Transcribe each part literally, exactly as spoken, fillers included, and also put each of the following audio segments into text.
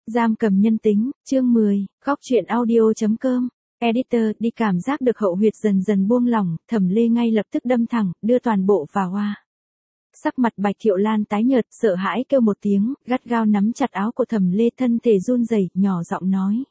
Giam cầm nhân tính, chương mười, góc truyện audio.com, editor, đi cảm giác được hậu huyệt dần dần buông lỏng, Thẩm Lê ngay lập tức đâm thẳng, đưa toàn bộ vào hoa. Sắc mặt Bạch Thiệu Lan tái nhợt, sợ hãi kêu một tiếng, gắt gao nắm chặt áo của Thẩm Lê, thân thể run rẩy, nhỏ giọng nói.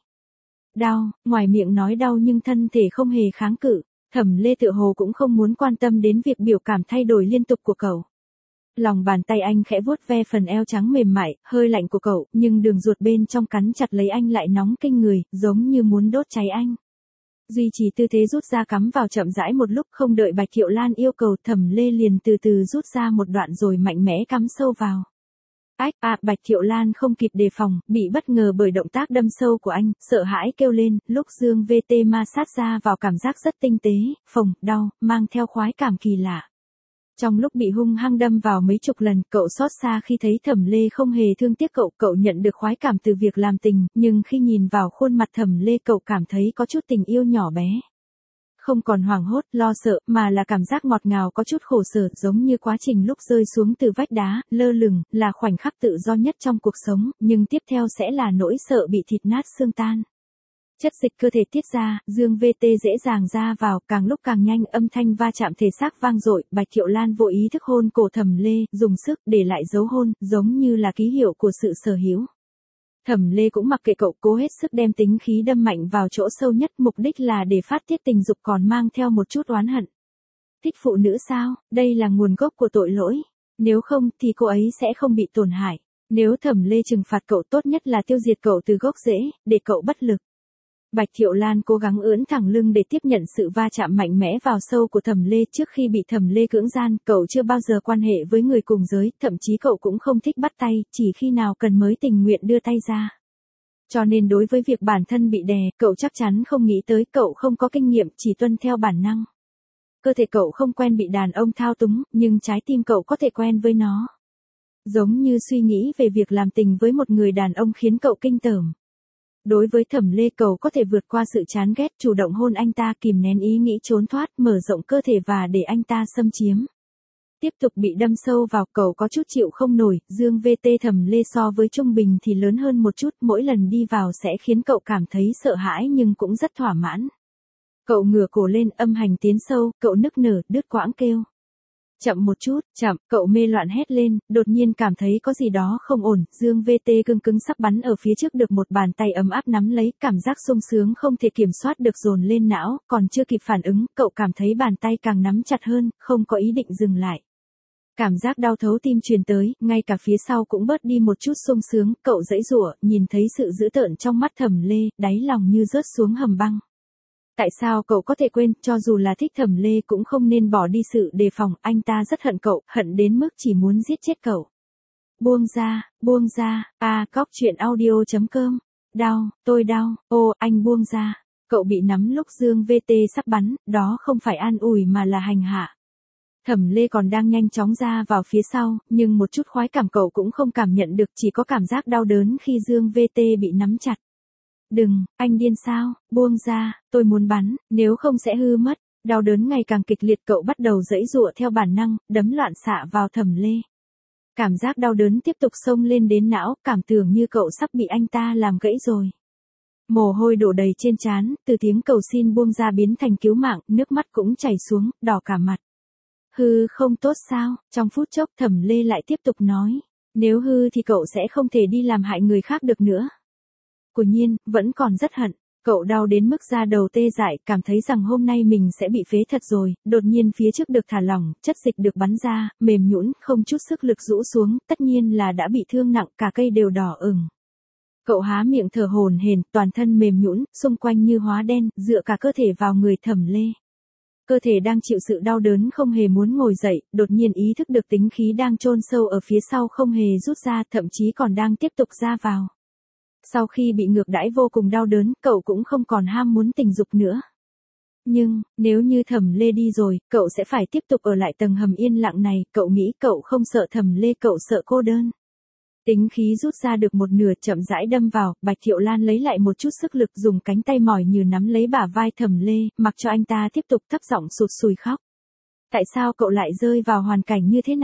Đau, ngoài miệng nói đau nhưng thân thể không hề kháng cự, Thẩm Lê tựa hồ cũng không muốn quan tâm đến việc biểu cảm thay đổi liên tục của cậu. Lòng bàn tay anh khẽ vuốt ve phần eo trắng mềm mại, hơi lạnh của cậu, nhưng đường ruột bên trong cắn chặt lấy anh lại nóng kinh người, giống như muốn đốt cháy anh. Duy trì tư thế rút ra cắm vào chậm rãi một lúc, không đợi Bạch Thiệu Lan yêu cầu, Thẩm Lê liền từ từ rút ra một đoạn rồi mạnh mẽ cắm sâu vào. Ách, à, Bạch Thiệu Lan không kịp đề phòng, bị bất ngờ bởi động tác đâm sâu của anh, sợ hãi kêu lên, lúc dương vê tê ma sát ra vào cảm giác rất tinh tế, phồng, đau, mang theo khoái cảm kỳ lạ. Trong lúc bị hung hăng đâm vào mấy chục lần, cậu xót xa khi thấy Thẩm Lê không hề thương tiếc cậu, cậu nhận được khoái cảm từ việc làm tình, nhưng khi nhìn vào khuôn mặt Thẩm Lê cậu cảm thấy có chút tình yêu nhỏ bé. Không còn hoảng hốt, lo sợ, mà là cảm giác ngọt ngào có chút khổ sở, giống như quá trình lúc rơi xuống từ vách đá, lơ lửng, là khoảnh khắc tự do nhất trong cuộc sống, nhưng tiếp theo sẽ là nỗi sợ bị thịt nát xương tan. Chất dịch cơ thể tiết ra, dương vê tê dễ dàng ra vào, càng lúc càng nhanh, âm thanh va chạm thể xác vang dội, Bạch Thiệu Lan vô ý thức hôn cổ Thẩm Lê, dùng sức để lại dấu hôn, giống như là ký hiệu của sự sở hữu. Thẩm Lê cũng mặc kệ cậu, cố hết sức đem tính khí đâm mạnh vào chỗ sâu nhất, mục đích là để phát tiết tình dục còn mang theo một chút oán hận. Thích phụ nữ sao? Đây là nguồn gốc của tội lỗi. Nếu không thì cô ấy sẽ không bị tổn hại. Nếu Thẩm Lê trừng phạt cậu tốt nhất là tiêu diệt cậu từ gốc rễ, để cậu bất lực. Bạch Thiệu Lan cố gắng ưỡn thẳng lưng để tiếp nhận sự va chạm mạnh mẽ vào sâu của Thẩm Lê. Trước khi bị Thẩm Lê cưỡng gian, cậu chưa bao giờ quan hệ với người cùng giới, thậm chí cậu cũng không thích bắt tay, chỉ khi nào cần mới tình nguyện đưa tay ra. Cho nên đối với việc bản thân bị đè, cậu chắc chắn không nghĩ tới, cậu không có kinh nghiệm, chỉ tuân theo bản năng. Cơ thể cậu không quen bị đàn ông thao túng, nhưng trái tim cậu có thể quen với nó. Giống như suy nghĩ về việc làm tình với một người đàn ông khiến cậu kinh tởm. Đối với Thẩm Lê, cậu có thể vượt qua sự chán ghét, chủ động hôn anh ta, kìm nén ý nghĩ trốn thoát, mở rộng cơ thể và để anh ta xâm chiếm. Tiếp tục bị đâm sâu vào, cậu có chút chịu không nổi, dương vê tê Thẩm Lê so với trung bình thì lớn hơn một chút, mỗi lần đi vào sẽ khiến cậu cảm thấy sợ hãi nhưng cũng rất thỏa mãn. Cậu ngửa cổ lên, âm hành tiến sâu, cậu nức nở, đứt quãng kêu. Chậm một chút, chậm, cậu mê loạn hét lên, đột nhiên cảm thấy có gì đó không ổn, dương vê tê cứng cứng sắp bắn ở phía trước được một bàn tay ấm áp nắm lấy, cảm giác sung sướng không thể kiểm soát được dồn lên não, còn chưa kịp phản ứng, cậu cảm thấy bàn tay càng nắm chặt hơn, không có ý định dừng lại. Cảm giác đau thấu tim truyền tới, ngay cả phía sau cũng bớt đi một chút sung sướng, cậu giãy giụa, nhìn thấy sự dữ tợn trong mắt Thẩm Lê, đáy lòng như rớt xuống hầm băng. Tại sao cậu có thể quên, cho dù là thích Thẩm Lê cũng không nên bỏ đi sự đề phòng, anh ta rất hận cậu, hận đến mức chỉ muốn giết chết cậu. Buông ra, buông ra, a cóc truyện audio.com, đau, tôi đau, ô, anh buông ra, cậu bị nắm lúc dương vê tê sắp bắn, đó không phải an ủi mà là hành hạ. Thẩm Lê còn đang nhanh chóng ra vào phía sau, nhưng một chút khoái cảm cậu cũng không cảm nhận được, chỉ có cảm giác đau đớn khi dương vê tê bị nắm chặt. Đừng, anh điên sao, buông ra, tôi muốn bắn, nếu không sẽ hư mất. Đau đớn ngày càng kịch liệt, cậu bắt đầu giãy giụa theo bản năng, đấm loạn xạ vào Thẩm Lê. Cảm giác đau đớn tiếp tục xông lên đến não, cảm tưởng như cậu sắp bị anh ta làm gãy rồi. Mồ hôi đổ đầy trên trán, từ tiếng cầu xin buông ra biến thành cứu mạng, nước mắt cũng chảy xuống, đỏ cả mặt. Hư không tốt sao? Trong phút chốc Thẩm Lê lại tiếp tục nói. Nếu hư thì cậu sẽ không thể đi làm hại người khác được nữa. Quả nhiên, vẫn còn rất hận. Cậu đau đến mức da đầu tê dại, cảm thấy rằng hôm nay mình sẽ bị phế thật rồi. Đột nhiên phía trước được thả lỏng, chất dịch được bắn ra, mềm nhũn, không chút sức lực rũ xuống, tất nhiên là đã bị thương nặng, cả cây đều đỏ ửng. Cậu há miệng thở hổn hển, toàn thân mềm nhũn, xung quanh như hóa đen, dựa cả cơ thể vào người Thẩm Lê. Cơ thể đang chịu sự đau đớn không hề muốn ngồi dậy, đột nhiên ý thức được tính khí đang chôn sâu ở phía sau không hề rút ra, thậm chí còn đang tiếp tục ra vào. Sau khi bị ngược đãi vô cùng đau đớn, cậu cũng không còn ham muốn tình dục nữa. Nhưng, nếu như Thẩm Lê đi rồi, cậu sẽ phải tiếp tục ở lại tầng hầm yên lặng này, cậu nghĩ cậu không sợ Thẩm Lê, cậu sợ cô đơn. Tính khí rút ra được một nửa, chậm rãi đâm vào, Bạch Thiệu Lan lấy lại một chút sức lực, dùng cánh tay mỏi như nắm lấy bả vai Thẩm Lê, mặc cho anh ta tiếp tục thấp giọng sụt sùi khóc. Tại sao cậu lại rơi vào hoàn cảnh như thế này?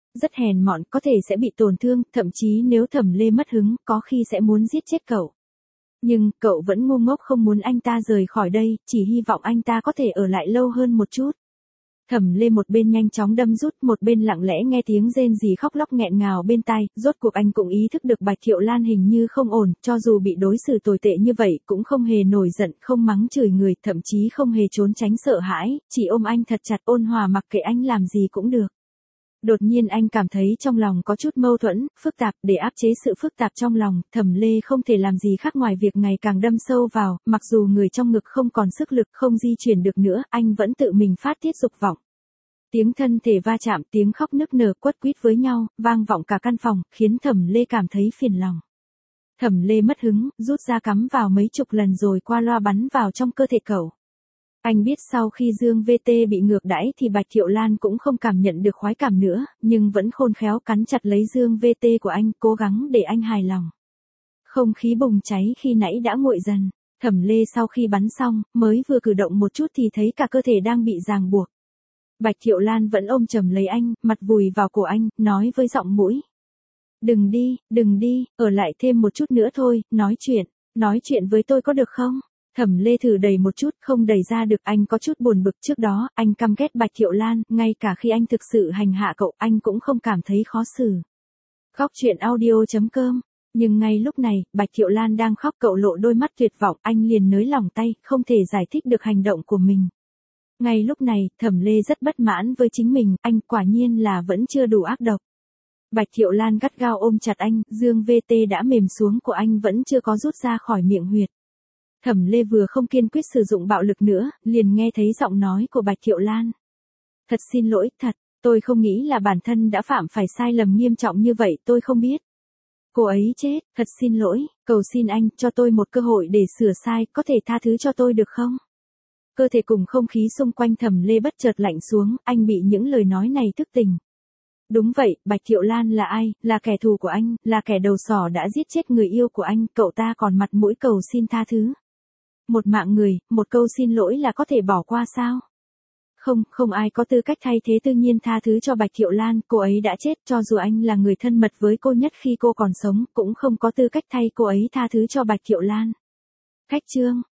Rất hèn mọn, có thể sẽ bị tổn thương, thậm chí nếu Thẩm Lê mất hứng, có khi sẽ muốn giết chết cậu. Nhưng, cậu vẫn ngu ngốc không muốn anh ta rời khỏi đây, chỉ hy vọng anh ta có thể ở lại lâu hơn một chút. Thẩm Lê một bên nhanh chóng đâm rút, một bên lặng lẽ nghe tiếng rên rỉ khóc lóc nghẹn ngào bên tai, rốt cuộc anh cũng ý thức được Bạch Thiệu Lan hình như không ổn, cho dù bị đối xử tồi tệ như vậy, cũng không hề nổi giận, không mắng chửi người, thậm chí không hề trốn tránh sợ hãi, chỉ ôm anh thật chặt ôn hòa mặc kệ anh làm gì cũng được. Đột nhiên anh cảm thấy trong lòng có chút mâu thuẫn, phức tạp, để áp chế sự phức tạp trong lòng, Thẩm Lê không thể làm gì khác ngoài việc ngày càng đâm sâu vào, mặc dù người trong ngực không còn sức lực, không di chuyển được nữa, anh vẫn tự mình phát tiết dục vọng. Tiếng thân thể va chạm, tiếng khóc nức nở quất quýt với nhau, vang vọng cả căn phòng, khiến Thẩm Lê cảm thấy phiền lòng. Thẩm Lê mất hứng, rút ra cắm vào mấy chục lần rồi qua loa bắn vào trong cơ thể cậu. Anh biết sau khi Dương vê tê bị ngược đãi thì Bạch Thiệu Lan cũng không cảm nhận được khoái cảm nữa, nhưng vẫn khôn khéo cắn chặt lấy Dương vê tê của anh, cố gắng để anh hài lòng. Không khí bùng cháy khi nãy đã nguội dần, Thẩm Lê sau khi bắn xong, mới vừa cử động một chút thì thấy cả cơ thể đang bị ràng buộc. Bạch Thiệu Lan vẫn ôm chầm lấy anh, mặt vùi vào cổ anh, nói với giọng mũi. Đừng đi, đừng đi, ở lại thêm một chút nữa thôi, nói chuyện, nói chuyện với tôi có được không? Thẩm Lê thử đẩy một chút, không đẩy ra được, anh có chút buồn bực. Trước đó, anh căm ghét Bạch Thiệu Lan, ngay cả khi anh thực sự hành hạ cậu, anh cũng không cảm thấy khó xử. Góc truyện audio chấm com. Nhưng ngay lúc này, Bạch Thiệu Lan đang khóc, cậu lộ đôi mắt tuyệt vọng, anh liền nới lỏng tay, không thể giải thích được hành động của mình. Ngay lúc này, Thẩm Lê rất bất mãn với chính mình, anh quả nhiên là vẫn chưa đủ ác độc. Bạch Thiệu Lan gắt gao ôm chặt anh, Dương vê tê đã mềm xuống của anh vẫn chưa có rút ra khỏi miệng huyệt. Thẩm Lê vừa không kiên quyết sử dụng bạo lực nữa, liền nghe thấy giọng nói của Bạch Thiệu Lan. Thật xin lỗi, thật, tôi không nghĩ là bản thân đã phạm phải sai lầm nghiêm trọng như vậy, tôi không biết. Cô ấy chết, thật xin lỗi, cầu xin anh, cho tôi một cơ hội để sửa sai, có thể tha thứ cho tôi được không? Cơ thể cùng không khí xung quanh Thẩm Lê bất chợt lạnh xuống, anh bị những lời nói này thức tỉnh. Đúng vậy, Bạch Thiệu Lan là ai, là kẻ thù của anh, là kẻ đầu sỏ đã giết chết người yêu của anh, cậu ta còn mặt mũi cầu xin tha thứ. Một mạng người, một câu xin lỗi là có thể bỏ qua sao? Không, không ai có tư cách thay thế tự nhiên tha thứ cho Bạch Thiệu Lan, cô ấy đã chết, cho dù anh là người thân mật với cô nhất khi cô còn sống, cũng không có tư cách thay cô ấy tha thứ cho Bạch Thiệu Lan. Khách chương